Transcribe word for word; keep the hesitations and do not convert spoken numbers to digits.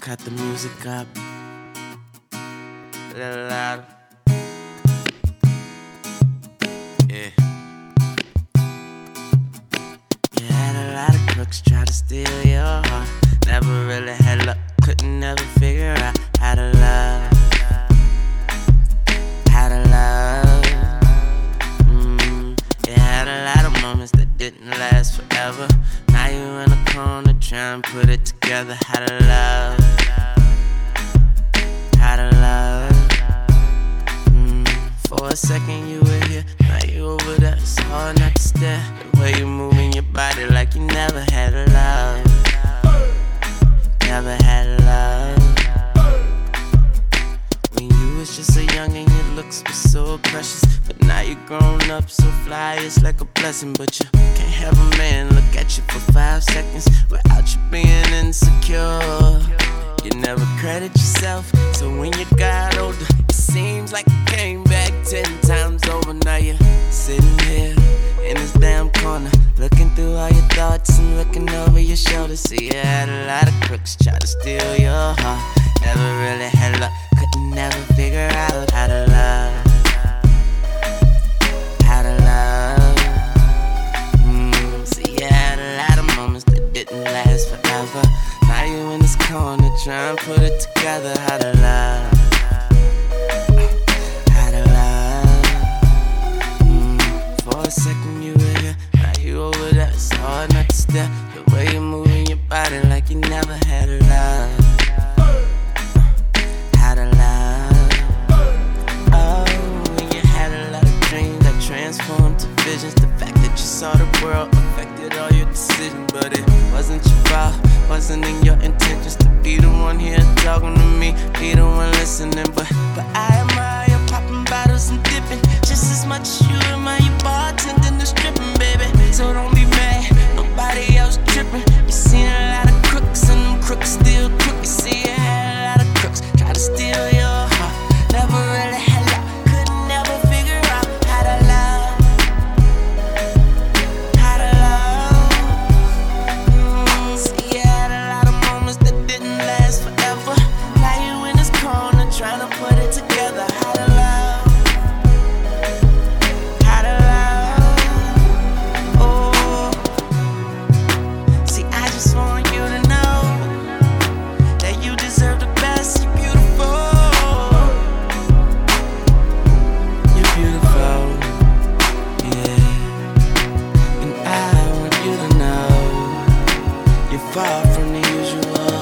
cut the music up a little louder. Yeah. You had a lot of crooks try to steal your heart. Never really had luck, couldn't never figure out how to love. How to love. Mm. You had a lot of moments that didn't last forever. Now you in a corner trying to put it together. How to love. How to love. Mm. For a second you were here, now you over there. It's hard not to stare. The way you moving your body like you never had a love. Never had love. When you was just a youngin', your looks were so precious. But now you grown up, so fly, it's like a blessing. But you can't have a man look at you for five seconds without you being insecure. You never credit yourself, so when you got older, it seems like you came back ten times over. Now you're sitting here in this damn corner, looking through all your thoughts and looking over your shoulder. See, you had a lot of crooks try to steal your heart. Never really had luck, couldn't never figure out how to love. How to love. Mm, see, you had a lot of moments that didn't last forever. Now you in this corner trying to put it together. How to love. How to love. Mm, for a second you were here, now you over there. It's hard not to stare. The way you moving your body like you never had a love. How to love. Oh, when you had a lot of dreams that transformed to visions. The fact that you saw the world affected all your decisions. But it wasn't your fault, wasn't in your intentions to be the one here talking to me, be the one listening. But, but I admire you popping bottles and dipping just as much as you admire you bartending and stripping, baby. So don't be mad, nobody else tripping. You seen a lot of crooks and them crooks still crook. You see you had a lot of crooks try to steal your heart. Never really had luck, couldn't never figure out how to love. How to love. Mm, see you had a lot of moments that didn't last forever. Now you in this corner trying to put it together. How to love. How to love. Oh, see, I just want you to know that you deserve the best. You're beautiful. You're beautiful. Yeah. And I want you to know you're far from the usual.